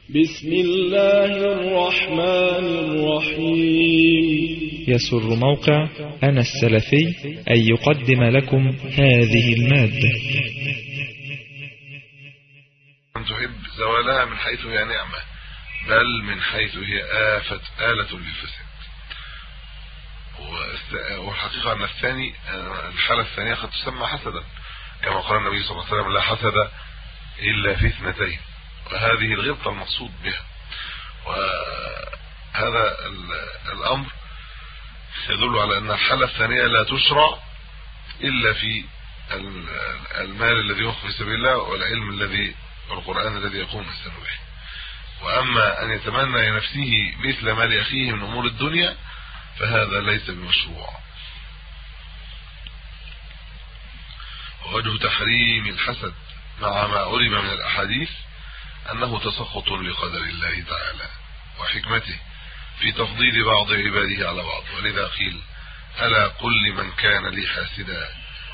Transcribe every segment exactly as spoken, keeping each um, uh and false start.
بسم الله الرحمن الرحيم. يسر موقع أنا السلفي أن يقدم لكم هذه المادة. أن تحب زوالها من حيث هي نعمة، بل من حيث هي آفة آلة للفساد. والحقيقة أن الثاني الحالة الثانية قد تسمى حسدا، كما قال النبي صلى الله عليه وسلم: لا حسد إلا في اثنتين، وهذه الغبطة المقصود بها. وهذا الأمر يدل على أن الحالة الثانية لا تشرع إلا في المال الذي ينفق في سبيل الله، والعلم الذي والقرآن الذي يقوم الإنسان به. وأما أن يتمنى لنفسه مثل مال أخيه من أمور الدنيا فهذا ليس بمشروع. ووجه تحريم الحسد مع ما علم من الأحاديث أنه تسخط لقدر الله تعالى وحكمته في تفضيل بعض عباده على بعض. ولذا قيل: ألا قل لمن كان لي حاسدا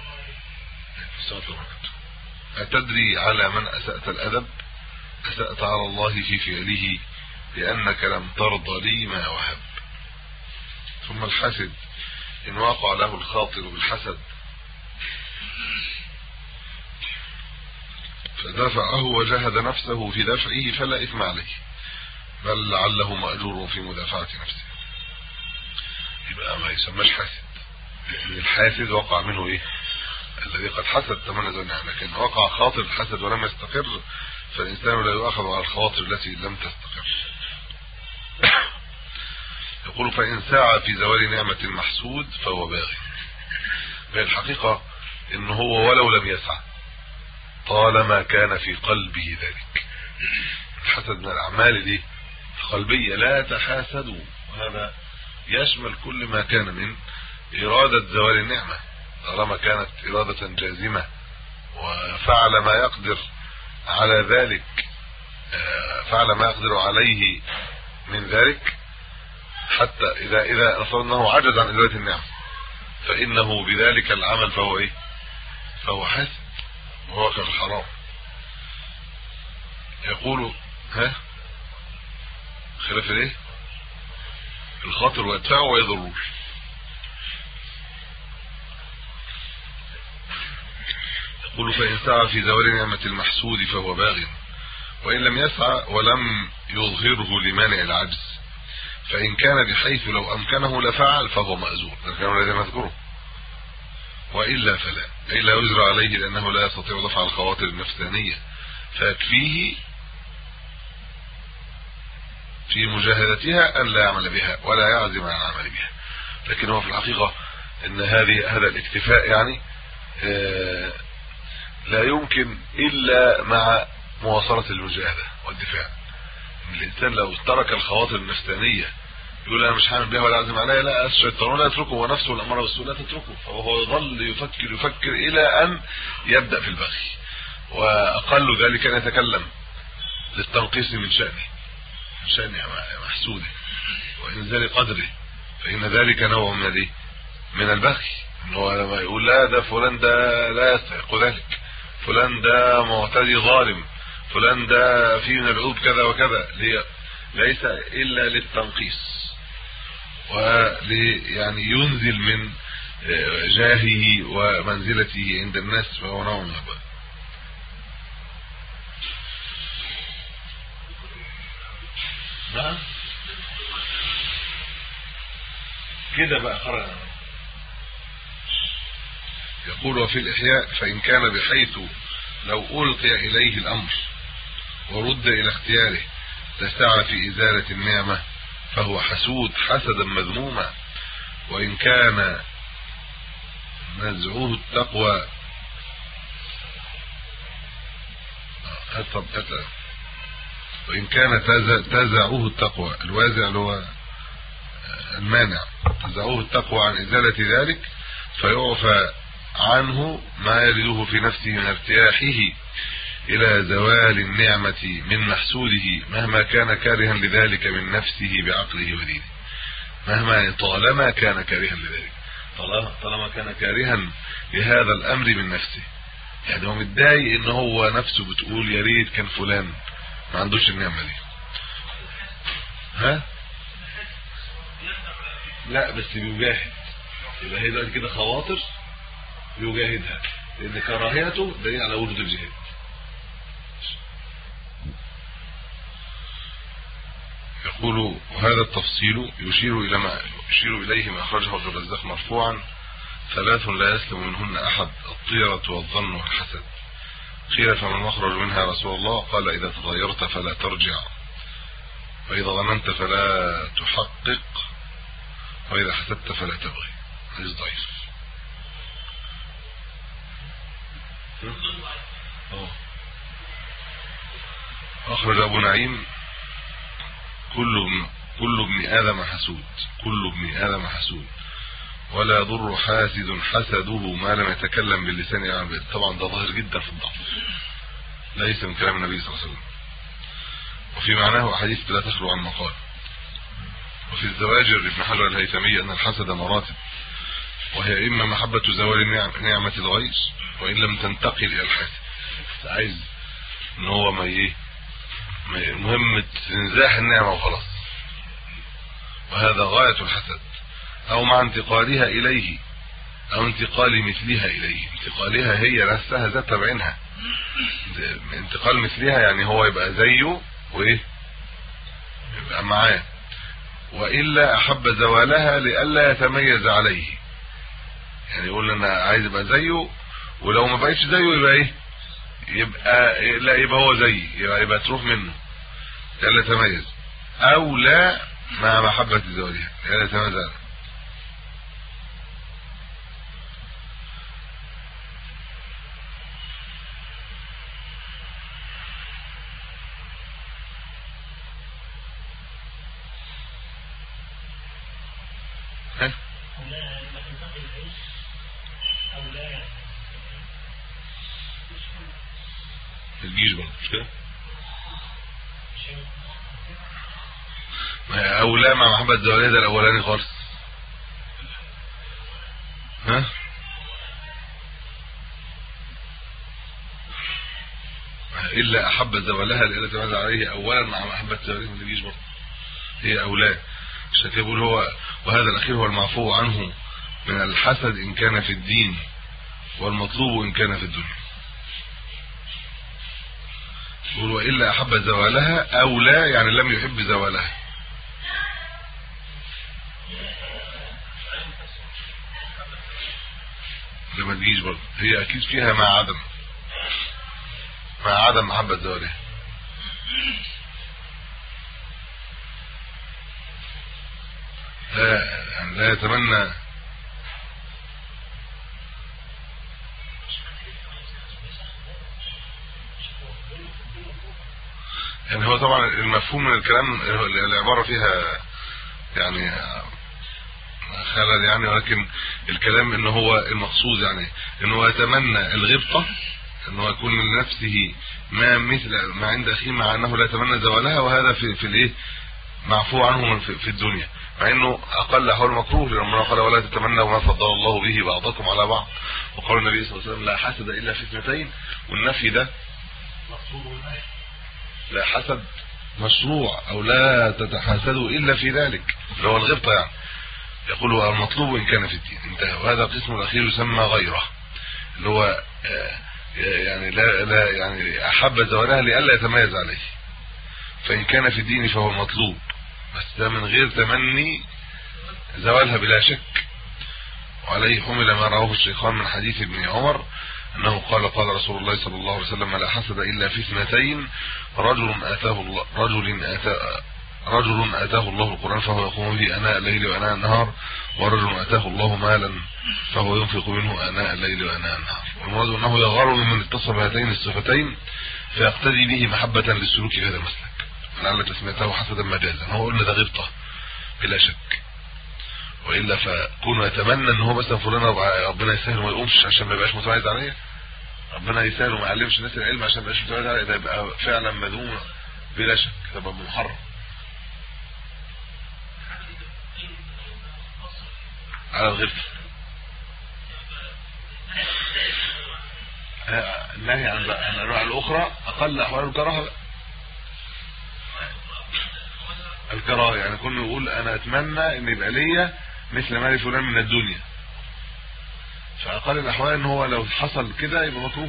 أتدري على من أسأت الأدب؟ أسأت على الله في فعله لأنك لم ترضى لي ما وهب. ثم الحاسد إن وقع له الخاطر بالحسد فدفعه وجهد نفسه في دفعه فلا إثم عليه، بل لعله مأجور في مدافعة نفسه. يبقى ما يسمىش حاسد، لأن الحاسد وقع منه إيه؟ الذي قد حسد تمنى ذنها. لكن وقع خاطر الحسد ولم يستقر، فالإنسان لا يؤخذ على الخواطر التي لم تستقر. يقول: فإن سعى في زوال نعمة المحسود فهو باغي. الحقيقة إنه هو ولو لم يسعى طالما كان في قلبه ذلك. الحسد من الأعمال دي القلبية، لا تحاسدوا، وهذا يشمل كل ما كان من إرادة زوال النعمة، طالما كانت إرادة جازمة وفعل ما يقدر على ذلك، فعل ما يقدر عليه من ذلك، حتى إذا إذا نصر أنه عجز عن إزالة النعمة فإنه بذلك العمل فهو إيه؟ فهو حسد وهو كالحرام. يقول: ها خلاف الايه؟ الخاطر ويدفعه ويضره. يقول: فإن سعى في زوال نعمة المحسود فهو باغ، وإن لم يسعى ولم يظهره لمانع العجز، فإن كان بحيث لو أمكنه لفعل فهو مأزور، كان الذي نذكره، وإلا فلا، أي لا يجرى عليه لأنه لا يستطيع دفع الخواطر النفسانية، فيكفيه في مجاهدتها أن لا يعمل بها ولا يعزم عن العمل بها. لكن هو في الحقيقة أن هذه هذا الاكتفاء يعني لا يمكن إلا مع مواصلة المجاهدة والدفاع. الإنسان لو ترك الخواطر النفسانية يقول: أنا مش هعمل بها ولا أعزم عليها، لا، الشيطان لا يتركه ونفسه الأمارة بالسوء لا تتركه، فهو يظل يفكر يفكر إلى أن يبدأ في البغي، وأقل ذلك أن يتكلم للتنقيص من شأنه من شأن محسوده وإنزال قدره، فإن ذلك نوع من من البغي. إنه لما يقول: لا، ده فلان ده لا يستحق ذلك، فلان ده معتدي ظالم، فلان ده فيه من العيوب كذا وكذا، ليس إلا للتنقيص ولي يعني ينزل من جاهه ومنزلته عند الناس، فهو نوع من البغي. نعم كده بقى قرأ. يقول: وفي الإحياء: فإن كان بحيث لو ألقي إليه الأمر ورد إلى اختياره تسعى في إزالة النعمة فهو حسود حسدا مذموما. وإن كان نزعوه التقوى وإن كان تزعوه التقوى، الوازع اللي هو المانع، تزعوه التقوى عن إزالة ذلك فيعفى عنه ما يريده في نفسه من ارتياحه إلى زوال النعمة من محسوده، مهما كان كارها لذلك من نفسه بعقله ودينه. مهما طالما كان كارها لذلك، طالما كان كارها لهذا الأمر من نفسه، يعني هو متضايق ان هو نفسه بتقول يا ريت كان فلان ما عندوش النعمه دي، ها لا بس بيجاهد، يبقى هي دلوقتي كده خواطر يجاهدها، لان كراهيته دليل على وجود الجهاد. يقول هذا التفصيل يشير الى ما يشير اليه ما اخرجه ابن الرزاق مرفوعا: ثلاث لا يسلم منهن احد: الطيرة والظن والحسد. قيل فما المخرج منها يا رسول الله؟ قال: اذا تطيرت فلا ترجع، واذا ظننت فلا تحقق، واذا حسدت فلا تبغي. حديث ضعيف. اخرج ابو نعيم: كل كل ابن ادم حسود، كل ابن ادم حسود، ولا يضر حاسد حسده ما لم يتكلم باللسان يعمل. طبعا ده ظاهر جدا في الضعف، ليس من كلام النبي صلى الله عليه وسلم. وفي معناه احاديث لا تخلو عن مقال. وفي الزواجر ابن حجر الهيثمي ان الحسد مراتب، وهي اما محبه زوال نعمه الغير، وان لم تنتقل الى الحسد. عايز ان هو ما ايه مهم انزاح النعمه وخلاص، وهذا غايه الحسد. او مع انتقالها اليه، او انتقال مثلها اليه. انتقالها هي نفسها ذات بعينها، انتقال مثلها يعني هو يبقى زيه وايه يبقى معاه. والا احب زوالها لئلا يتميز عليه، يعني يقول انا عايز ابقى زيه، ولو ما بقيتش زيه يبقى ايه يبقى لا يبقى هو زيي، يبقى يبقى تروح منه لئلا يتميز. او لا مع محبه زوالها لئلا يتميز عليه. الجيش بقى مش كده؟ او لا مع محبه زوالها ده الاولاني خالص. ها الا احب زوالها لئلا يتميز عليه اولا مع محبه زوالها من الجيش برضه هي اولاد. عشان كده بيقول هو وهذا الاخير هو المعفو عنه من الحسد ان كان في الدين، والمطلوب ان كان في الدنيا. يقول والا احب زوالها او لا يعني لم يحب زوالها. لما تجيش برضه هي اكيد فيها مع عدم مع عدم محبه زوالها. لا يعني لا يتمنى. يعني هو طبعا المفهوم من الكلام العبارة فيها يعني خلل يعني، ولكن الكلام ان هو المقصود يعني انه يتمنى الغبطة، انه يكون من نفسه ما مثل ما عند اخيه، مع انه لا يتمنى زوالها. وهذا في في الايه معفو عنه من في الدنيا، مع انه اقل احوال مكروه، لما قال ولا تتمنوا ما فضل الله به بعضكم على بعض. وقال النبي صلى الله عليه وسلم لا حسد الا في اثنتين، والنفي ده مقصود. لا حسد مشروع، او لا تتحاسدوا الا في ذلك اللي هو الغبطه يعني. يقول المطلوب ان كان في الدين انتهى. وهذا القسم الاخير يسمى غيره، اللي هو يعني لا لا يعني احب زوالها لئلا يتميز عليه. فان كان في الدين فهو المطلوب، بس ده من غير تمني زوالها بلا شك. وعليه حمل ما رواه الشيخان من حديث ابن عمر انه قال قال رسول الله صلى الله عليه وسلم لا حسد الا في اثنتين: رجل اتاه الله رجل اتى رجل اتاه الله القرآن فهو يقوم به اناء الليل واناء النهار، ورجل اتاه الله مالا فهو ينفق منه اناء الليل واناء النهار. والمراد انه يغار ممن اتصف بهاتين الصفتين فيقتدي به محبة للسلوك في هذا المسلك، لعل تسميته حسدا مجازا. هو قلنا ده غبطة بلا شك، والا فكونه يتمنى ان هو مثلا فلان ربنا يسهل وما يقومش عشان ما يبقاش متميز عليه، ربنا يسهل وما يعلمش الناس العلم عشان ما يبقاش متميز عليه، ده يبقى فعلا مذموم بلا شك، ده يبقى محرم على الغبطة. النهي عن الانواع الاخرى اقل احوال الكراهه. الكراهه، يعني كله يقول انا اتمنى ان يبقى ليا مثل ما لفلان من الدنيا، فاقل الاحوال ان هو لو حصل كده يبقى مكروه.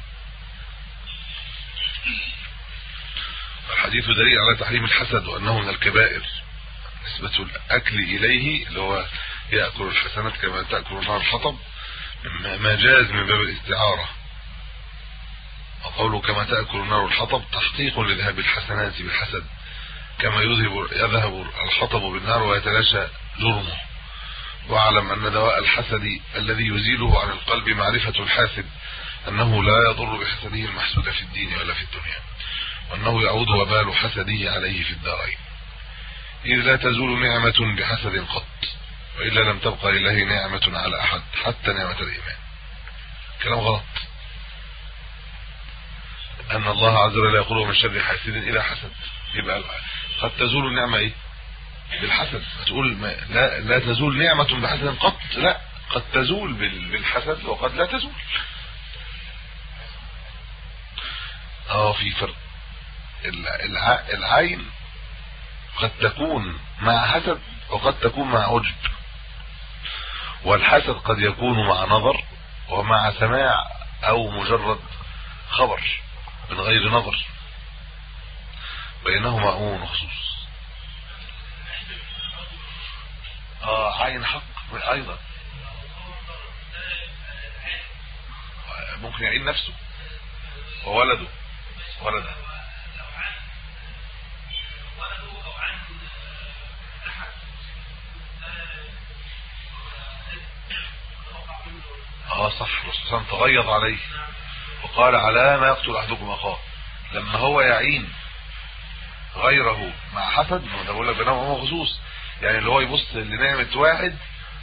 الحديث دليل على تحريم الحسد وانه من الكبائر، نسبة الاكل اليه اللي هو ياكل الحسنات كما تاكل النار الحطب ما جاز من باب الاستعاره، وقوله كما تاكل النار الحطب تحقيق لذهاب الحسنات بالحسد كما يذهب يذهب الحطب بالنار ويتلاشى جرمه. واعلم ان دواء الحسد الذي يزيله عن القلب معرفة الحاسد انه لا يضر بحسده المحسود في الدين ولا في الدنيا، وانه يعود وبال حسده عليه في الدارين، إذ لا تزول نعمة بحسد قط، وإلا لم تبقى لله نعمة على أحد حتى نعمة الإيمان. كلام غلط، أن الله عز وجل يقول من شر حاسد إلى حسد، يبقى قد تزول النعمة إيه؟ بالحسد. تقول ما لا, لا تزول نعمة بحسد قط، لا، قد تزول بالحسد وقد لا تزول. اه في فرق، العين قد تكون مع حسد وقد تكون مع عجب، والحسد قد يكون مع نظر ومع سماع او مجرد خبر من غير نظر، بينهما عموم وخصوص. اه عين حق ايضا ممكن يعين نفسه وولده ولده اه صح، الرسول تغيظ عليه وقال على ما يقتل احدكم اخاه. لما هو يعين غيره مع حسد، ده بقول لك بينهم هو خصوص، يعني اللي هو يبص لنعمة واحد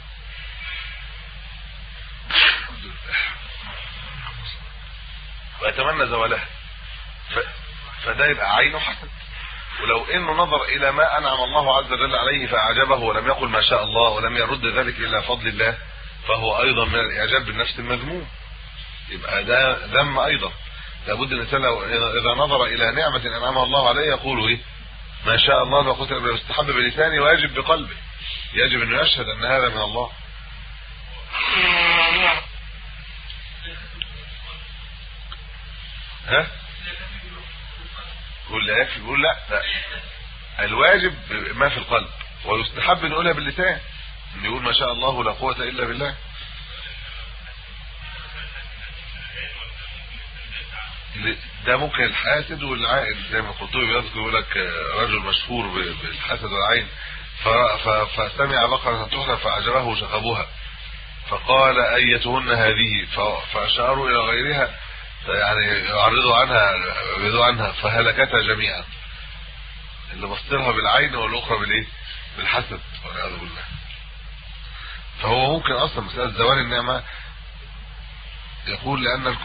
ويتمنى زوالها، ف... فده يبقى عينه حسد. ولو انه نظر الى ما انعم الله عز وجل عليه فاعجبه ولم يقل ما شاء الله ولم يرد ذلك الى فضل الله، فهو ايضا من الاعجاب بالنفس المذموم، يبقى ده ذم ايضا. لابد الانسان اذا نظر الى نعمه انعمها الله عليه يقول ايه؟ ما شاء الله لو قلت يستحب بلسانه ويجب بقلبه، يجب انه يشهد ان هذا من الله. ها يقول لا يكفي، يقول لا, لا الواجب ما في القلب، ويستحب ان يقولها باللسان، ان يقول ما شاء الله لا قوه الا بالله. ده ممكن الحاسد والعائد، زي ما القرطبي بيذكر يقول لك رجل مشهور بالحسد والعين فسمع بقرة تحلى فأعجبه شخبها فقال أيتهن هذه، فأشاروا إلى غيرها يعني يعرضوا عنها يبعدوا عنها فهلكتها جميعا، اللي بصلها بالعين والأخرى بالإيه؟ بالحسد والعياذ بالله. فهو ممكن أصلا مسألة زوال النعمة يقول لأن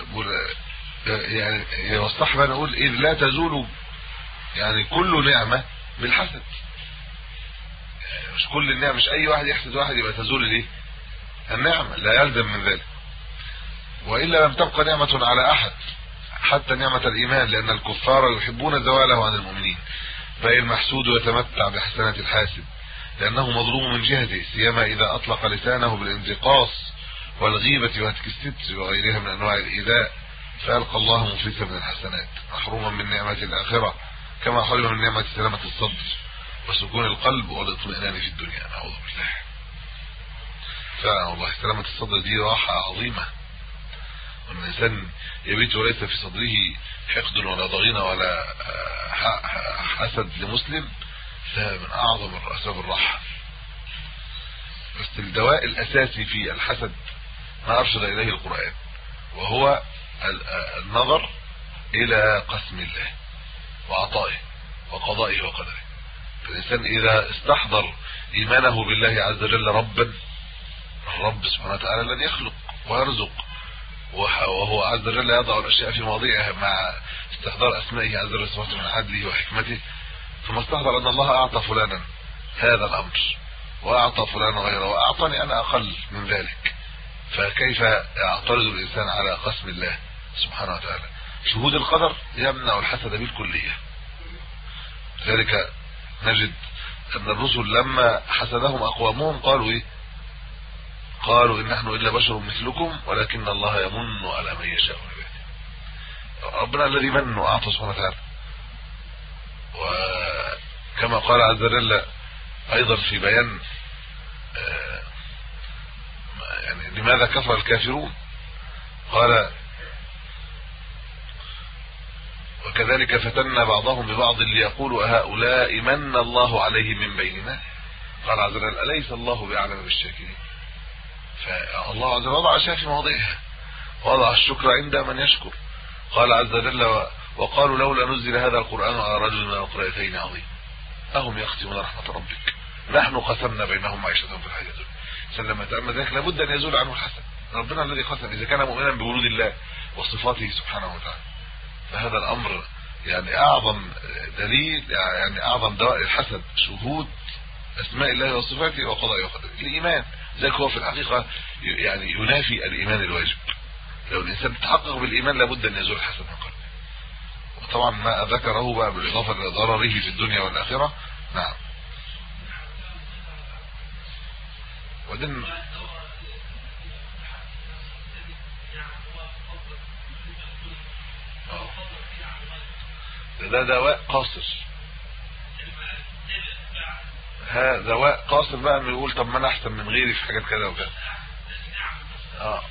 يعني يصح بقى نقول إذ لا تزول يعني كل نعمة بالحسد، يعني مش كل النعمة، مش أي واحد يحسد واحد يبقى تزول الإيه؟ النعمة، لا يلزم من ذلك. وإلا لم تبقى نعمة على أحد حتى نعمة الإيمان، لأن الكفار يحبون زواله عن المؤمنين، فالمحسود يتمتع بحسنة الحاسد لأنه مظلوم من جهته، سيما إذا أطلق لسانه بالانتقاص والغيبة وهتك الستر وغيرها من أنواع الإيذاء، فألقى الله مفلسا من الحسنات محروما من نعمة الآخرة، كما حرم من نعمة سلامة الصدر وسكون القلب والاطمئنان في الدنيا. نعوذ بالله. فعلا والله سلامة الصدر دي راحة عظيمة، والإنسان يبيت وليس في صدره حقد ولا ضغينة ولا حسد لمسلم، ده من أعظم أسباب الراحة. بس الدواء الأساسي في الحسد ما أرشد إليه القرآن، وهو النظر إلى قسم الله وعطائه وقضائه وقدره. فالإنسان إذا استحضر إيمانه بالله عز وجل ربا، الرب سبحانه وتعالى الذي يخلق ويرزق، وهو عز وجل يضع الأشياء في مواضيعها مع استحضار أسمائه عز وجل من عدله وحكمته، ثم استحضر أن الله أعطى فلانا هذا الأمر وأعطى فلانا غيره وأعطاني أنا أقل من ذلك، فكيف يعترض الإنسان على قسم الله سبحانه وتعالى؟ شهود القدر يمنع الحسد بالكلية. ذلك نجد ان الرسل لما حسدهم اقوامهم قالوا ايه؟ قالوا ان نحن الا بشر مثلكم ولكن الله يمن على من يشاء من عباده. ربنا الذي من واعطى سبحانه وتعالى. وكما قال عز وجل ايضا في بيان يعني لماذا كفر الكافرون، قال وكذلك فتنا بعضهم ببعض ليقولوا هؤلاء من الله عليهم من بيننا. قال عز وجل أليس الله بأعلم بالشاكرين. فالله عز وجل وضع الأشياء في مواضعها، وضع الشكر عند من يشكر. قال عز وجل وقالوا لولا نزل هذا القرآن على رجل من القريتين عظيم أهم يقسمون رحمة ربك نحن قسمنا بينهم معيشتهم في الحياة الدنيا. فلما تأمل ذلك لابد أن يزول عنه الحسد. ربنا الذي قسم إذا كان مؤمنا بوجود الله وصفاته سبحانه وتعالى، فهذا الأمر يعني أعظم دليل، يعني أعظم دواء الحسد شهود أسماء الله وصفاته وقضائه وقدره. الإيمان ذلك هو في الحقيقة يعني ينافي الإيمان الواجب. لو الإنسان تحقق بالإيمان لابد أن يزول الحسد من قلبه. وطبعا ما ذكره بقى بالإضافة إلى ضرره في الدنيا والآخرة. نعم. ودن ده دواء قاصر، ها دواء قاصر بقى انه يقول طب ما انا احسن من غيري في حاجات كده وكده. اه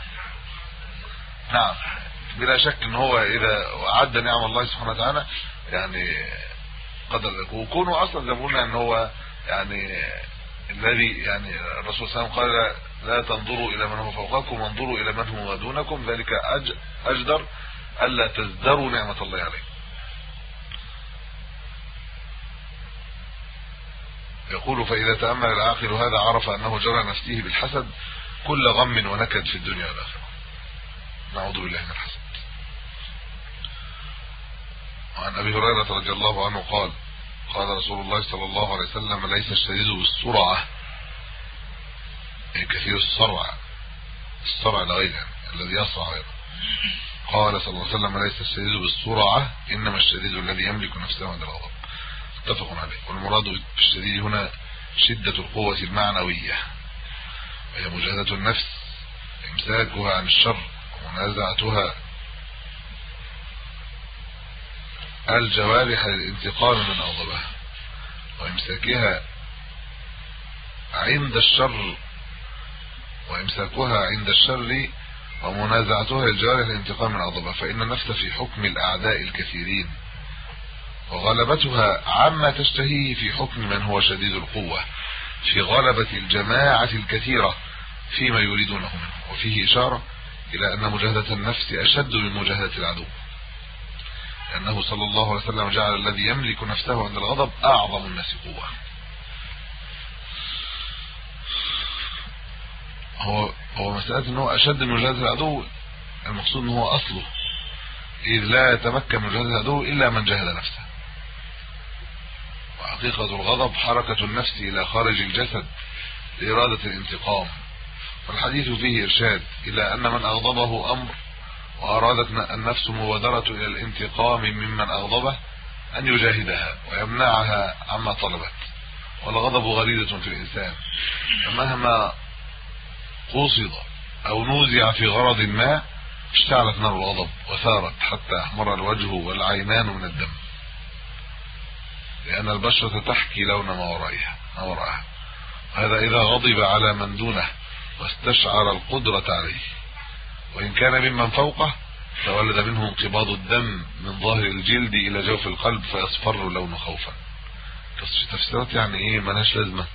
نعم بلا شك ان هو اذا عد نعم الله سبحانه وتعالى يعني قدر ذلك. وكونه اصلا زي ما قلنا ان هو يعني الذي يعني الرسول صلى الله عليه وسلم قال لا تنظروا الى من هو فوقكم وانظروا الى من هو دونكم ذلك اجدر الا تزدروا نعمة الله عليكم. يقول فإذا تأمل العاقل هذا عرف أنه جرى نفسه بالحسد كل غم ونكد في الدنيا والآخرة. نعوذ بالله من الحسد. وعن أبي هريرة رضي الله عنه قال قال رسول الله صلى الله عليه وسلم ليس الشديد بالسرعة كثير السرعة، السرعة لغيره الذي يسرع غيره. قال صلى الله عليه وسلم ليس الشديد بالسرعة إنما الشديد الذي يملك نفسه عند الغضب. اتفق عليه. والمراد بالشديد هنا شدة القوة المعنوية وهي مجاهدة النفس امساكها عن الشر ومنازعتها الجوارح للانتقام من غضبها وامساكها عند الشر وامساكها عند الشر ومنازعتها الجوارح للانتقام من غضبها. فإن النفس في حكم الأعداء الكثيرين وغلبتها عما تشتهيه في حكم من هو شديد القوة في غلبة الجماعة الكثيرة فيما يريدونه منه. وفيه إشارة إلى أن مجاهدة النفس أشد من مجاهدة العدو، لأنه صلى الله عليه وسلم جعل الذي يملك نفسه عند الغضب أعظم الناس قوة. هو هو مسألة أنه أشد من مجاهدة العدو، المقصود أنه أصله إذ لا يتمكن من مجاهدة العدو إلا من جاهد نفسه. وحقيقة الغضب حركة النفس إلى خارج الجسد لإرادة الانتقام، والحديث فيه إرشاد إلى أن من أغضبه أمر وأرادت النفس مبادرة إلى الانتقام ممن أغضبه أن يجاهدها ويمنعها عما طلبت. والغضب غريزة في الإنسان، فمهما قصد أو نوزع في غرض ما اشتعلت نار الغضب وثارت حتى احمر الوجه والعينان من الدم، لأن البشرة تحكي لون ما ورائها ما وراءها. هذا إذا غضب على من دونه واستشعر القدرة عليه، وإن كان ممن فوقه تولد منه انقباض الدم من ظاهر الجلد إلى جوف القلب فيصفر لونه خوفا. تفسيرات يعني إيه ملهاش لازمة،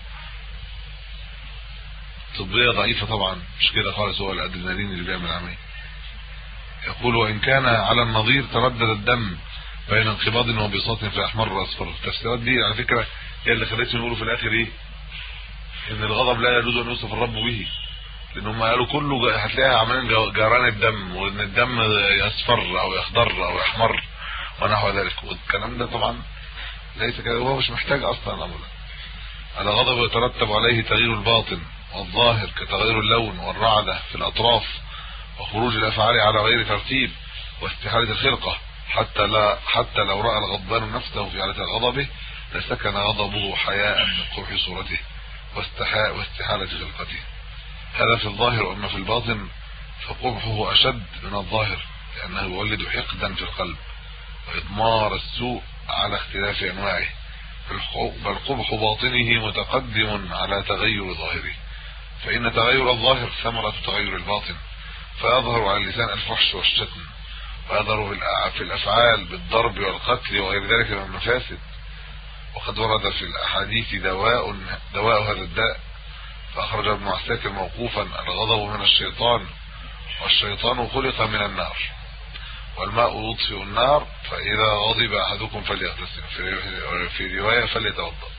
طبية ضعيفة طبعا، مش كده خالص، هو الأدرينالين اللي بيعمل عملية. يقول وإن كان على النظير تردد الدم بين انقباض وانبساط في احمر واصفر. التفسيرات دي على فكره هي اللي خلتهم يقولوا في الاخر ايه؟ ان الغضب لا يجوز ان يوصف الرب به، لانهم قالوا كله هتلاقيها عمالين جران الدم، وان الدم يصفر او يخضر او يحمر ونحو ذلك. والكلام ده طبعا ليس كده، هو مش محتاج اصلا الامر ده. الغضب يترتب عليه تغيير الباطن والظاهر كتغير اللون والرعده في الاطراف وخروج الافعال على غير ترتيب واستحاله الخلقه، حتى لا حتى لو راى الغضبان نفسه في حاله غضبه لسكن غضبه حياء من قبح صورته واستحاء واستحالة خلقته. هذا في الظاهر، أما في الباطن فقبحه أشد من الظاهر، لأنه يولد حقدا في القلب وإضمار السوء على اختلاف أنواعه، بل قبح باطنه متقدم على تغير ظاهره، فإن تغير الظاهر ثمرة تغير الباطن، فيظهر على اللسان الفحش والشتم، ويظهر في الأفعال بالضرب والقتل وغير ذلك من المفاسد. وقد ورد في الأحاديث دواء دواء هذا الداء، فأخرج ابن عساكر موقوفا: الغضب من الشيطان، والشيطان خلق من النار، والماء يطفئ النار، فإذا غضب أحدكم فليغتسل، في رواية فليتوضأ.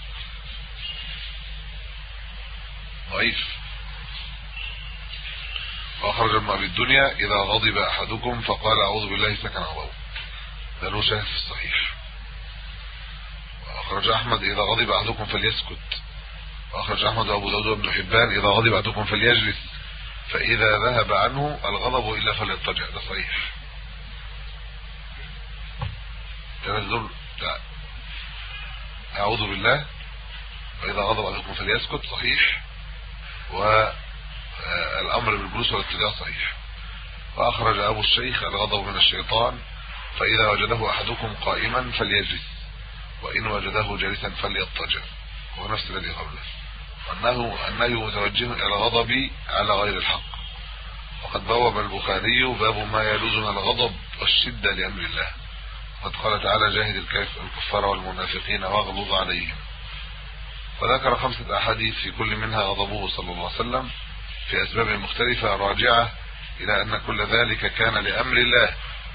ضعيف. وأخرج ابن أبي الدنيا: إذا غضب أحدكم فقال أعوذ بالله سكن غضبه، ده له شاهد في الصحيح. وأخرج أحمد: إذا غضب أحدكم فليسكت. وأخرج أحمد وأبو داود وابن حبان: إذا غضب أحدكم فليجلس، فإذا ذهب عنه الغضب إلا فليضطجع، ده صحيح. تنزل لا أعوذ بالله وإذا غضب أحدكم فليسكت صحيح، والأمر بالجلوس والاضطجاع صحيح. وأخرج أبو الشيخ: الغضب من الشيطان، فإذا وجده أحدكم قائما فليجلس، وإن وجده جالسا فليضطجع، هو نفس الذي قبله. وأنه أنه متوجه إلى الغضب على غير الحق. وقد بوب البخاري باب ما يلوز من الغضب والشدة لأمر الله، قد قال تعالى: جاهد الكفار والمنافقين واغلظ عليهم. وذكر خمسة أحاديث في كل منها غضبه صلى الله عليه وسلم في أسباب مختلفة راجعة إلى أن كل ذلك كان لأمر الله،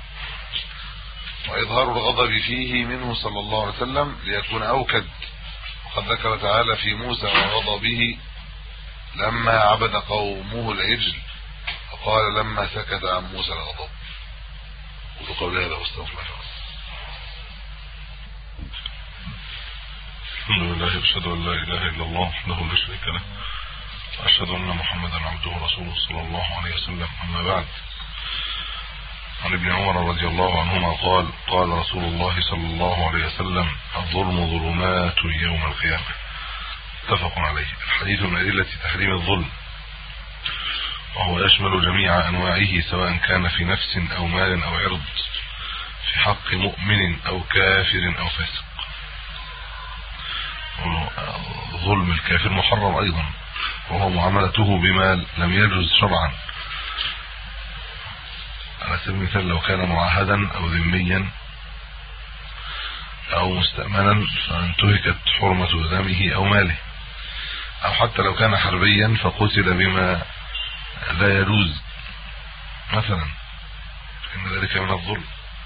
وإظهار الغضب فيه منه صلى الله عليه وسلم ليكون أوكد. وقد ذكر تعالى في موسى وغضبه لما عبد قومه العجل، وقال لما سكت عن موسى الغضب. وقول هذا واستغفر الله. الحمد لله، أشهد أن لا إله إلا الله وحده لا شريك له، وأشهد أن محمدا عبده ورسوله صلى الله عليه وسلم. أما بعد، عن ابن عمر رضي الله عنهما قال: قال رسول الله صلى الله عليه وسلم: الظلم ظلمات يوم القيامة. اتفق عليه. الحديث من أدلة تحريم الظلم، وهو يشمل جميع أنواعه، سواء كان في نفس أو مال أو عرض، في حق مؤمن أو كافر أو فاسق. ظلم الكافر محرم أيضا، وهو معاملته بما لم يجوز شرعا، على سبيل المثال لو كان معاهدا أو ذميا أو مستأمنا فانتهكت حرمة دمه أو ماله، أو حتى لو كان حربيا فقتل بما لا يجوز مثلا، إن ذلك من الظلم.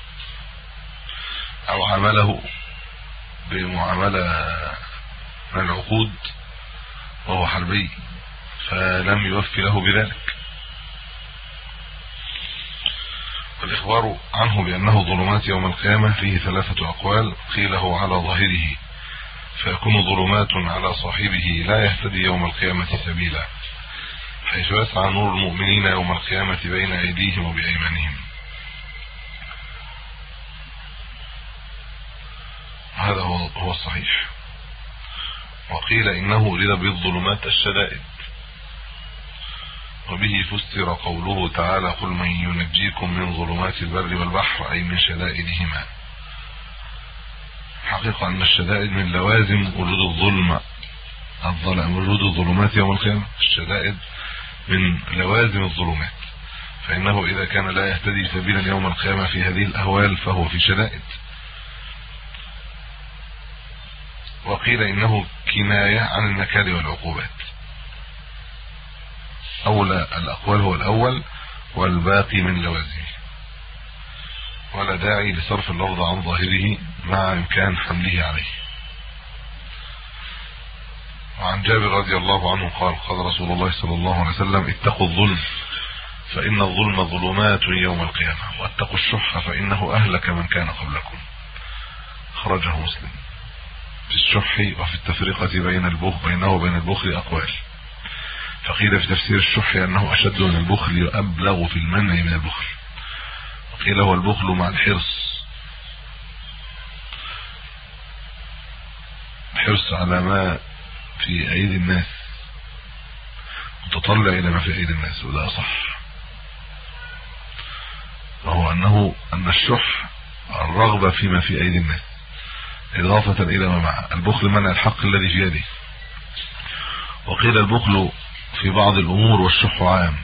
أو عمله بمعاملة من العقود وهو حربي فلم يوفي له بذلك. والإخبار عنه بأنه ظلمات يوم القيامة فيه ثلاثة أقوال، قيل هو على ظاهره فيكون ظلمات على صاحبه لا يهتدي يوم القيامة سبيلا، حيث يسعى نور المؤمنين يوم القيامة بين أيديهم وبأيمانهم. هذا هو الصحيح. وقيل إنه أريد بالظلمات الشدائد، وبه فسر قوله تعالى: قل من ينجيكم من ظلمات البر والبحر، أي من شدائدهما. حقيقة أن الشدائد من لوازم وجود الظلم، الظلم وجود الظلمات يوم القيامة. الشدائد من لوازم الظلمات، فإنه إذا كان لا يهتدي سبيلا يوم القيامة في هذه الأهوال فهو في شدائد. وقيل إنه كناية عن النكال والعقوبات. أول الأقوال هو الأول، والباقي من لوازمه، ولا داعي لصرف اللفظ عن ظاهره مع إمكان حمله عليه. وعن جابر رضي الله عنه قال: قال رسول الله صلى الله عليه وسلم: اتقوا الظلم فإن الظلم ظلمات يوم القيامة، واتقوا الشح فإنه أهلك من كان قبلكم. خرجه مسلم. في الشح وفي التفرقة بين البخل بينه وبين البخل أقوال، فقيل في تفسير الشح أنه أشد من البخل وأبلغ في المنع من البخل، وقيل هو البخل مع الحرص. الحرص على ما في أيدي الناس، متطلع إلى ما في أيدي الناس، وده صح. وهو أنه أن الشح الرغبة فيما في أيدي الناس إضافة إلى ما معه. البخل منع الحق الذي في يده. وقيل البخل في بعض الأمور والشح عام،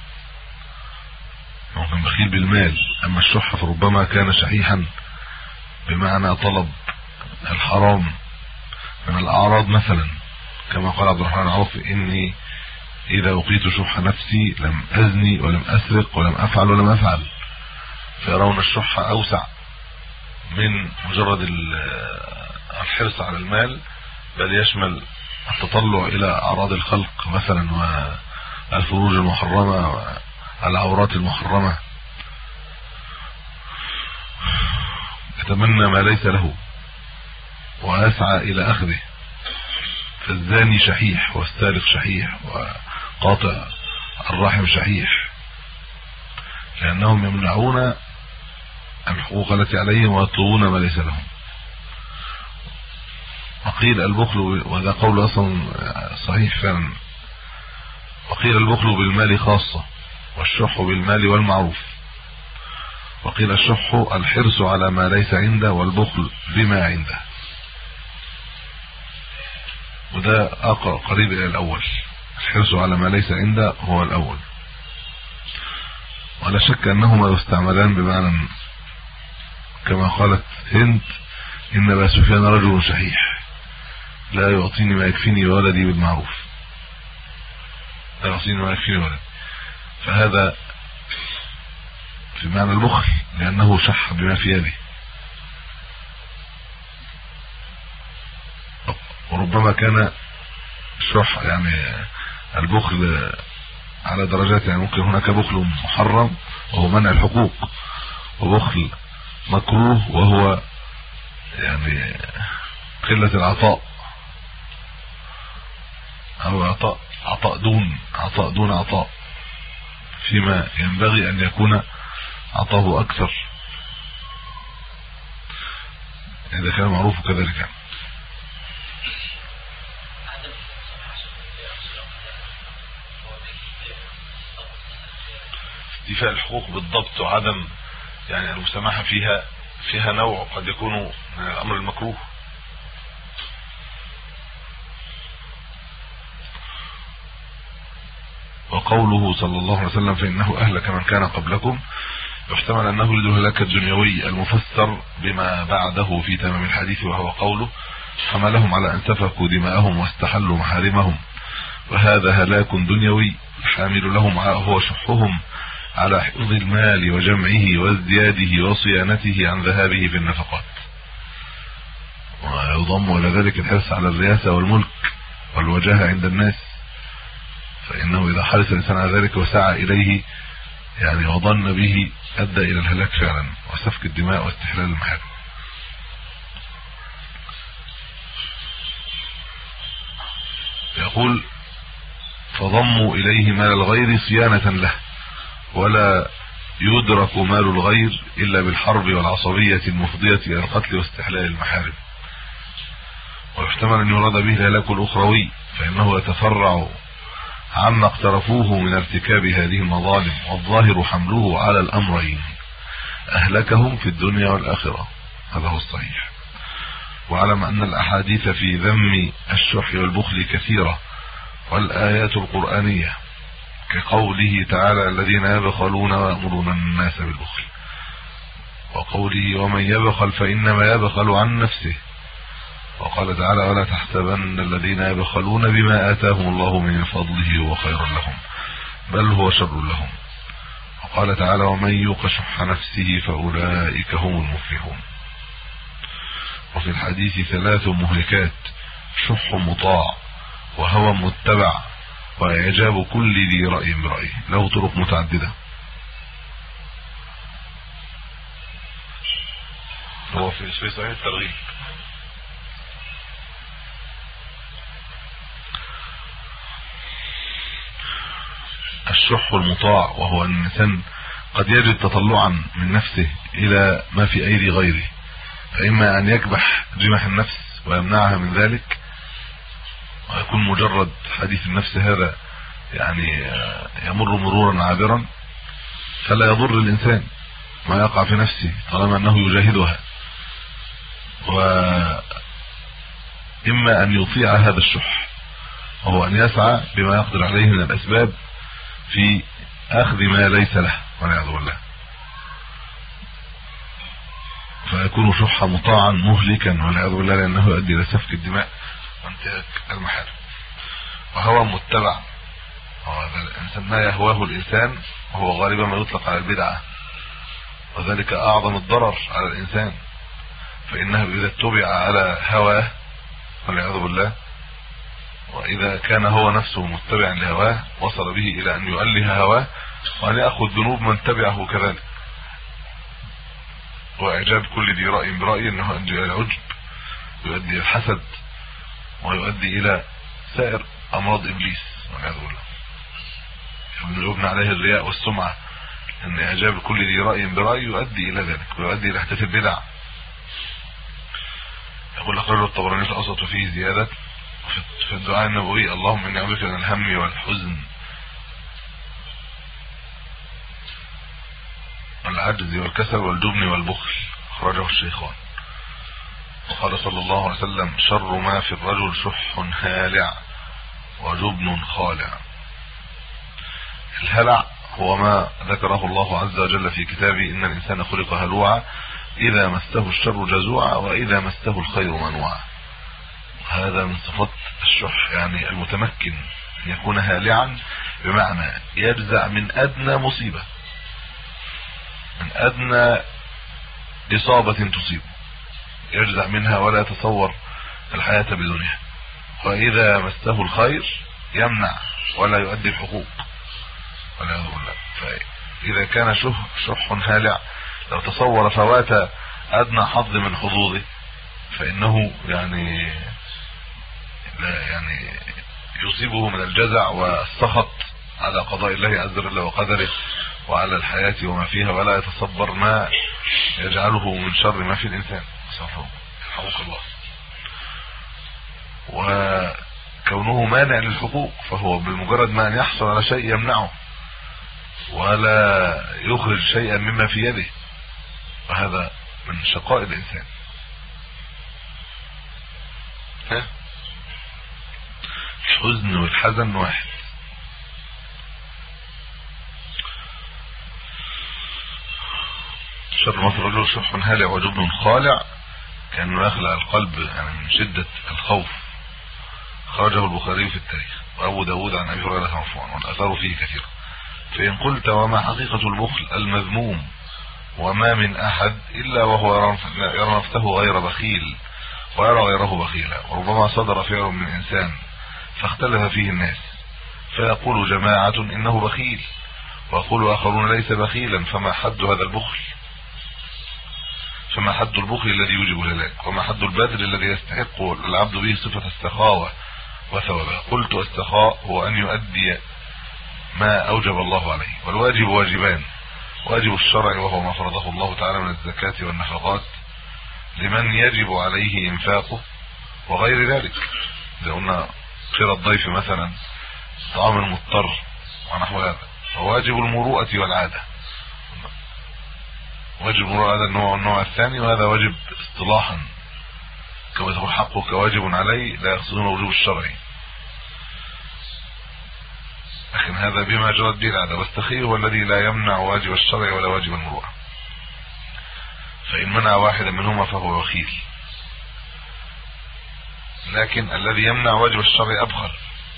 ممكن بخيل بالمال. أما الشح فربما كان شحيحا بمعنى طلب الحرام من الأعراض مثلا، كما قال عبد الرحمن عوف: إني إذا أقيت شح نفسي لم أزني ولم أسرق ولم أفعل ولم أفعل. فيرون الشح أوسع من مجرد الحرص على المال، بل يشمل التطلع إلى أعراض الخلق مثلا، والفروج المحرمة والعورات المحرمة. يتمنى ما ليس له ويسعى إلى أخذه. فالزاني شحيح، والسارق شحيح، وقاطع الرحم شحيح، لأنهم يمنعون الحقوق التي عليهم ويطلبون ما ليس لهم. وقيل البخل، وهذا قول أصلا صحيح فعلا، وقيل البخل بالمال خاصة، والشح بالمال والمعروف. وقيل الشح الحرص على ما ليس عنده، والبخل بما عنده. وده قريب إلى الأول، الحرص على ما ليس عنده هو الأول. ولا شك أنهما يستعملان بمعنى، كما قالت هند: إن أبا سفيان رجل شحيح لا يعطيني ما يكفيني ولدي بالمعروف. لا يعطيني ما يكفيني ولدي. فهذا في معنى البخل، لأنه شح بما في يده. وربما كان الشح يعني البخل على درجات، يعني ممكن هناك بخل محرم وهو منع الحقوق، وبخل مكروه وهو يعني قلة العطاء، أو عطاء عطاء دون عطاء دون عطاء فيما ينبغي أن يكون عطاه أكثر، إذا كان معروف كذلك. استيفاء الحقوق بالضبط، وعدم يعني المسامحة فيها فيها نوع قد يكون من الأمر المكروه. وقوله صلى الله عليه وسلم: فإنه أهلك من كان قبلكم، يحتمل أنه للهلاك الدنيوي المفسر بما بعده في تمام الحديث، وهو قوله: حملهم على أن سفكوا دماءهم واستحلوا محارمهم. وهذا هلاك دنيوي الحامل لهم هو شحهم على حفظ المال وجمعه وازدياده وصيانته عن ذهابه في النفقات. ويضم إلى ذلك الحرص على الرياسة والملك والوجاهة عند الناس، فإنه إذا حرص الإنسان على ذلك وسعى إليه يعني وظن به أدى إلى الهلاك فعلا، وسفك الدماء واستحلال المحارم. يقول: فضموا إليه مال الغير صيانة له، ولا يدرك مال الغير إلا بالحرب والعصبية المفضية إلى القتل واستحلال المحارم. ويحتمل أن يراد به الهلاك الأخروي، فإنه يتفرع عما اقترفوه من ارتكاب هذه المظالم، والظاهر حمله على الأمرين: أهلكهم في الدنيا والآخرة. هذا هو الصحيح. وعلم أن الأحاديث في ذم الشح والبخل كثيرة، والآيات القرآنية كقوله تعالى: الذين يبخلون ويأمرون الناس بالبخل، وقوله: ومن يبخل فإنما يبخل عن نفسه. وقال تعالى: ولا تحسبن الذين يبخلون بما آتاهم الله من فضله هو خير لهم بل هو شر لهم. وقال تعالى: ومن يوق شح نفسه فأولئك هم المفلحون. وفي الحديث ثلاث مهلكات: شح مطاع، وهوى متبع، وإعجاب كل ذي رأي برأيه. له طرق متعددة. هو في صحيح الترغيب. الشح المطاع، وهو أن الإنسان قد يجد تطلعا من نفسه إلى ما في أيدي غيره، فإما أن يكبح جمح النفس ويمنعها من ذلك، ويكون مجرد حديث النفس هذا يعني يمر مرورا عابرا، فلا يضر الإنسان ما يقع في نفسه طالما أنه يجاهدها. وإما أن يطيع هذا الشح، وهو أن يسعى بما يقدر عليه من الأسباب في أخذ ما ليس له والعياذ بالله، فيكون شحا مطاعا مهلكا والعياذ بالله، لأنه يؤدي إلى سفك الدماء وانتهاك المحارم. وهو متبع، وهذا الإنسان ما يهواه الإنسان وهو غالبا ما يطلق على البدعة، وذلك أعظم الضرر على الإنسان، فإنه إذا اتبع على هواه والعياذ بالله، وإذا كان هو نفسه متبعا لهواه وصل به إلى أن يؤله هواه وأن يأخذ ذنوب من تبعه كذلك. وإعجاب كل ذي رأي برأي أنه يؤدي إلى العجب، يؤدي إلى الحسد، ويؤدي إلى سائر أمراض إبليس والعياذ بالله، يبنى عليه الرياء والسمعة، أن إعجاب كل ذي رأي برأي يؤدي إلى ذلك، ويؤدي إلى احداث البدع. يقول أخرج الطبراني في الأوسط وفيه زيادة في الدعاء النبوي: اللهم إني أعوذ بك من الهم والحزن والعجز والكسل والجبن والبخل. أخرجه الشيخان. وقال صلى الله عليه وسلم: شر ما في الرجل شح هالع وجبن خالع. الهلع هو ما ذكره الله عز وجل في كتابه: إن الإنسان خلق هلوعا إذا مسه الشر جزوعا وإذا مسه الخير منوعا. هذا من صفات الشح، يعني المتمكن أن يكون هالعا، بمعنى يجزع من أدنى مصيبة، من أدنى إصابة تصيبه يجزع منها ولا يتصور الحياة بدونها. وإذا مسه الخير يمنع ولا يؤدي الحقوق والعياذ بالله. فإذا كان شح شح هالع لو تصور فوات أدنى حظ من حظوظه فإنه يعني لا يعني يصيبه من الجزع والسخط على قضاء الله عز وجل وقدره وعلى الحياة وما فيها، ولا يتصبر ما يجعله من شر ما في الإنسان، حقوق الله. وكونه مانع للحقوق فهو بمجرد ما أن يحصل على شيء يمنعه ولا يخرج شيئا مما في يده، وهذا من شقاء الإنسان. ها الحزن والحزن واحد. شر ما في الرجل شح هالع وجبن خالع، كأنه يخلع القلب يعني من شدة الخوف. خرجه البخاري في التاريخ وأبو داود عن أبي هريرة مرفوعا، والأثار فيه كثيرا. فإن قلت: وما حقيقة البخل المذموم؟ وما من أحد إلا وهو يرى نفسه غير بخيل ويرى غيره بخيلا، وربما صدر فعل من إنسان فاختلف فيه الناس، فيقول جماعة إنه بخيل ويقول آخرون ليس بخيلا، فما حد هذا البخل؟ فما حد البخل الذي يوجب الهلاك؟ وما حد البذل الذي يستحق العبد به صفة السخاوة وثوابها؟ قلت: السخاء هو أن يؤدي ما أوجب الله عليه، والواجب واجبان: واجب الشرع وهو ما فرضه الله تعالى من الزكاة والنفقات لمن يجب عليه إنفاقه، وغير ذلك إذا قلنا خير الضيف مثلا، طعام المضطر ونحو هذا. وواجب المروءة والعادة، واجب المروءة هذا النوع النوع الثاني، وهذا واجب اصطلاحا كما تقول حقك واجب عليه، لا يقصدون وجوب الشرعي، لكن هذا بما جرت به العادة. والسخي هو الذي لا يمنع واجب الشرع ولا واجب المروءة، فإن منع واحدا منهما فهو بخيل. لكن الذي يمنع واجب الشرع أبخل.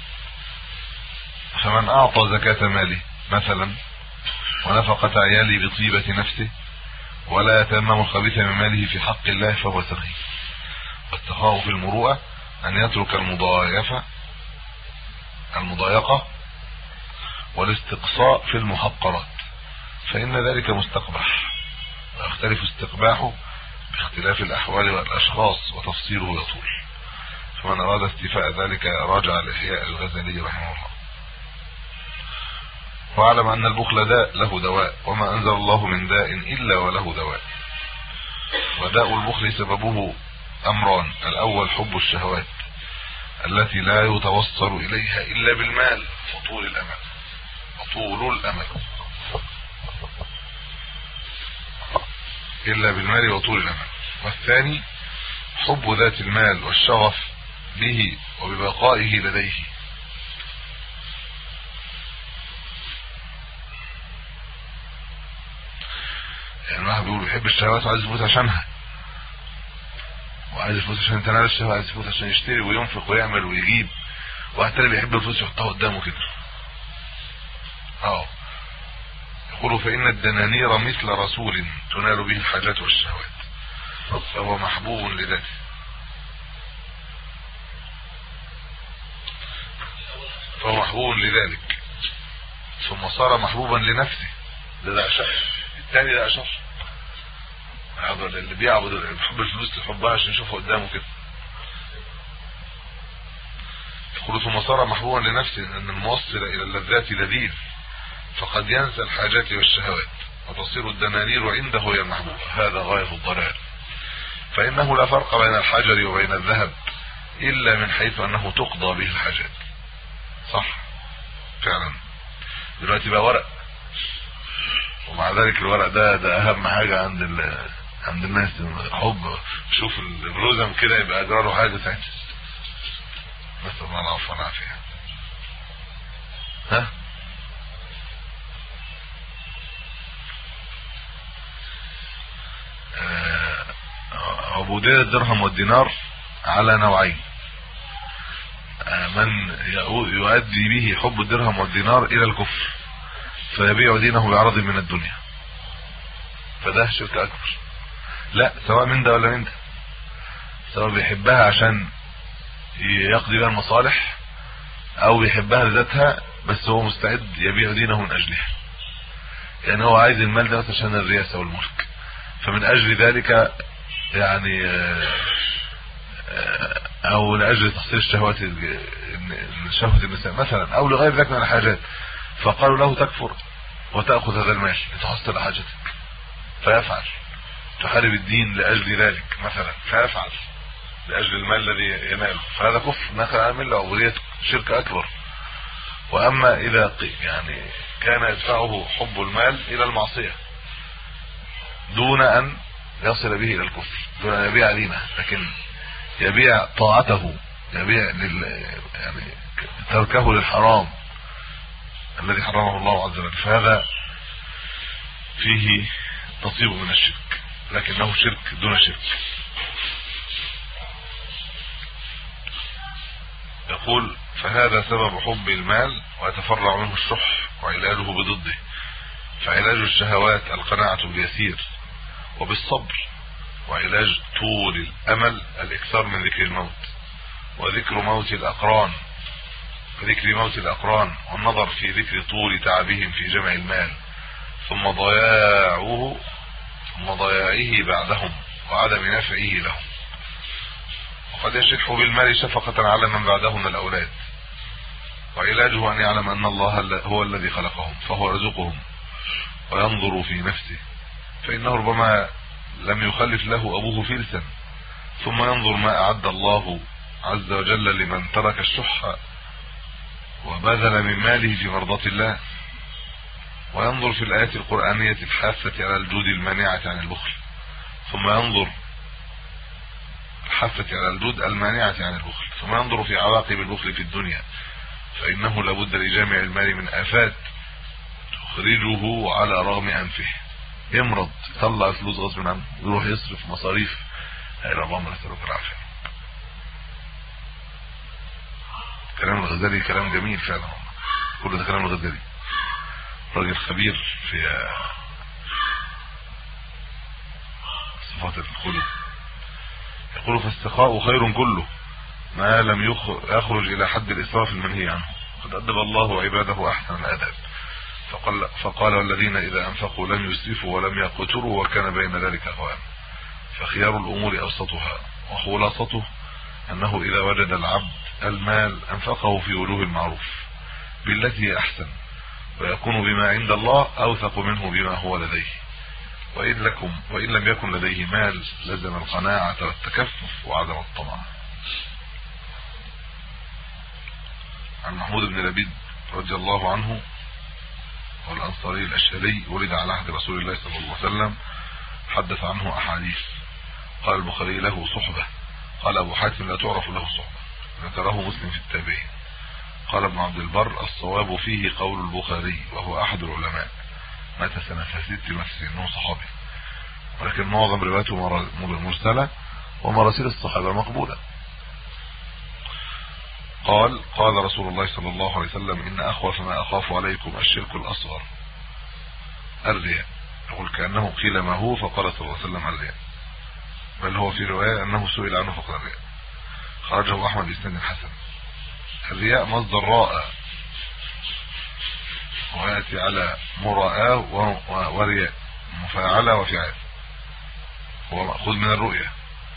فمن أعطى زكاة ماله مثلا ونفقة عياله بطيبة نفسه ولا يتمم الخبيث من ماله في حق الله فهو سخي. والسخاء في المروءة أن يترك المضايفة المضايقة والاستقصاء في المحقرات، فإن ذلك مستقبح، ويختلف استقباحه باختلاف الأحوال والأشخاص، وتفصيله يطول. فمن أراد استيفاء ذلك راجع لإحياء الغزالي رحمه الله. واعلم أن البخل داء له دواء، وما أنزل الله من داء إلا وله دواء. وداء البخل سببه امران: الاول حب الشهوات التي لا يتوصل اليها الا بالمال وطول الامل وطول الامل الا بالمال وطول الامل. والثاني حب ذات المال والشغف به وببقائه لديه. يعني الواحد بيقول بيحب الشهوات وعايز يفوت عشانها، وعايز يفوت عشان تنال الشهوات، عايز يفوت عشان يشتري وينفق ويعمل ويجيب. واحد تاني بيحب الفلوس يحطها قدامه كده. اه يقولوا فإن الدنانير مثل رسول تنال به الحاجات والشهوات، فهو محبوب لذاته. فهو محبوب لذلك ثم صار محبوبا لنفسه. ده ده أشر. الثاني ده أشر. هذا اللي بيعبد بيحب الفلوس لحبها عشان يشوفها قدامه كده. يقول ثم صار محبوبا لنفسه، ان الموصل الى اللذات لذيذ فقد ينسى الحاجات والشهوات وتصير الدنانير عنده هي المحبوب. هذا غاية الضلال، فإنه لا فرق بين الحجر وبين الذهب إلا من حيث أنه تقضى به الحاجات. صح فعلا. دلوقتي بقى ورق، ومع ذلك الورق ده ده أهم حاجة عند ال... عند الناس. حب شوف الرزم كده يبقى أجراله حاجة ساعتها. نسأل الله العفو والعافية. ها عبودية الدرهم والدينار على نوعين: من يؤدي به حب الدرهم والدينار الى الكفر فيبيع دينه بعرض من الدنيا، فده شرك اكبر. لا، سواء من ده ولا من ده، سواء بيحبها عشان يقضي بها المصالح او بيحبها لذاتها بس هو مستعد يبيع دينه من اجلها. يعني هو عايز المال ده عشان الرئاسة والملك، فمن اجل ذلك يعني او لاجل تحصيل الشهوات، شهوة النساء مثلا، او لغير ذلك من الحاجات، فقالوا له تكفر وتأخذ هذا المال لتحصل حاجتك، فيفعل. تحارب الدين لاجل ذلك مثلا، فيفعل لاجل المال الذي يناله، فهذا كفر نخل عن المله وعبودية شرك اكبر. واما اذا يعني كان يدفعه حب المال الى المعصية دون ان يصل به الى الكفر، دون ان يبيع دينه، لكن يبيع طاعته، يبيع لل يعني تركه للحرام الذي حرمه الله عز وجل، فهذا فيه نصيب من الشرك، لكنه شرك دون شرك. يقول فهذا سبب حب المال ويتفرع منه الشح وعلاجه بضده. فعلاج الشهوات القناعة باليسير وبالصبر، وعلاج طول الامل الاكثار من ذكر الموت وذكر موت الاقران ذكر موت الاقران والنظر في ذكر طول تعبهم في جمع المال ثم ضياعه ثم ضياعه بعدهم وعدم نفعه لهم. وقد يشح بالمال شفقة على من بعده من الاولاد، وعلاجه ان يعلم ان الله هو الذي خلقهم فهو يرزقهم، وينظر في نفسه فانه ربما لم يخلف له ابوه فلسا، ثم ينظر ما اعد الله عز وجل لمن ترك الشح وبذل من ماله في مرضاة الله، وينظر في الايات القرآنية الحاثة على الجود المانعة عن البخل، ثم ينظر الحاثة على الجود المانعة عن البخل، ثم ينظر في عواقب البخل في الدنيا، فانه لابد لجامع المال من آفات تخرجه على رغم انفه. يمرض، يطلع فلوس غصب عنه، يروح يصرف مصاريف، الى الله ما نسألك العافية. كلام الغزالي كلام جميل فعلا، كل ده كلام الغزالي، راجل خبير في صفات الخلق. يقول فالسخاء خير كله ما لم يخرج الى حد الاسراف المنهي عنه، قد ادب الله عباده احسن الاداب، فقال, فقال والذين اذا انفقوا لم يسرفوا ولم يقتروا وكان بين ذلك قوام. فخيار الامور اوسطها، وخلاصته انه اذا وجد العبد المال انفقه في وجوه المعروف بالتي هي احسن، ويكون بما عند الله اوثق منه بما هو لديه، وإن لكم وإن لم يكن لديه مال لزم القناعة والتكفف وعدم الطمع. عن محمود بن لبيد رضي الله عنه والأنصاري الأشهري ولد على عهد رسول الله صلى الله عليه وسلم، حدث عنه أحاديث. قال البخاري له صحبة، قال أبو حاتم لا تعرف له صحبة، ذكره مسلم في التابعين. قال ابن عبد البر الصواب فيه قول البخاري وهو أحد العلماء، مات سنة ست وتسعين، انه صحابي، ولكن معظم رواياته مرسلة ومراسيل الصحابة مقبولة. قال قال رسول الله صلى الله عليه وسلم إن أخوف ما أخاف عليكم الشرك الأصغر الرياء. يقول كأنه قيل ما هو فقال صلى الله عليه وسلم الرياء، بل هو في رواية أنه سئل عنه فقال الرياء. خرجه أحمد بإسناد حسن. الرياء مصدر راء ويأتي على مراء ورياء، مفاعلة وفعال، هو مأخوذ من الرؤية.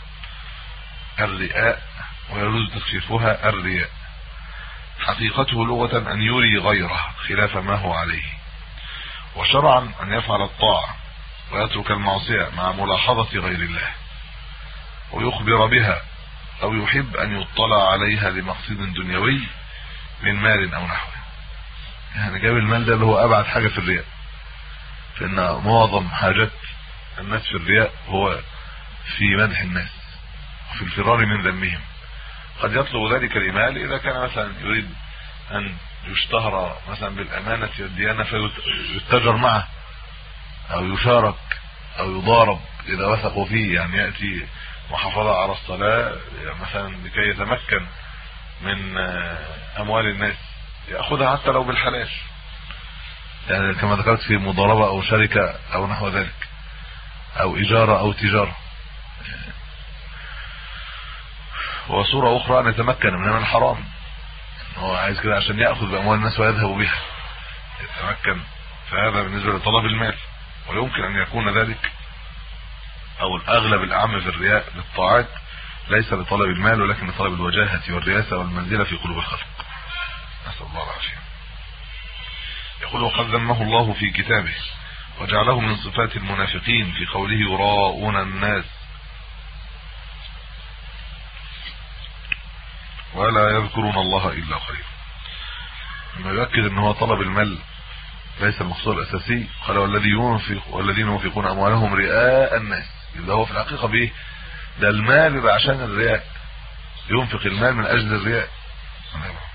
الرياء ويجوز تخفيفها الرياء. حقيقته لغة أن يري غيره خلاف ما هو عليه، وشرعا أن يفعل الطاعة ويترك المعصية مع ملاحظة غير الله ويخبر بها، أو يحب أن يطلع عليها لمقصد دنيوي من مال أو نحوه. يعني جاب المال ده اللي هو أبعد حاجة في الرياء، فإن معظم حاجات الناس في الرياء هو في مدح الناس وفي الفرار من ذمهم. قد يطلب ذلك المال إذا كان مثلا يريد أن يشتهر مثلا بالأمانة والديانة فيتجر معه، أو يشارك أو يضارب إذا وثقوا فيه، يعني يأتي محافظة على الصلاة مثلا لكي يتمكن من أموال الناس يأخذها حتى لو بالحلال، يعني كما ذكرت في مضاربة أو شركة أو نحو ذلك، أو إجارة أو تجارة. وصورة أخرى أن يتمكن من الحرام، هو عايز كده عشان يأخذ بأموال الناس ويذهب بها، يتمكن. فهذا بالنسبة لطلب المال، ويمكن أن يكون ذلك أو الأغلب الأعم في الرياء للطاعات ليس لطلب المال ولكن لطلب الوجاهة والرياسة والمنزلة في قلوب الخلق، نسأل الله العافية. يقول وقد ذمه الله في كتابه وجعله من صفات المنافقين في قوله يراؤون الناس ولا يذكرون الله إلا خير. لما يؤكد ان هو طلب المال ليس المقصود الأساسي، قال والذي ينفق والذين ينفقون أموالهم رئاء الناس، يبقى هو في الحقيقة بيه ده المال يبقى عشان الرياء، ينفق المال من أجل الرياء.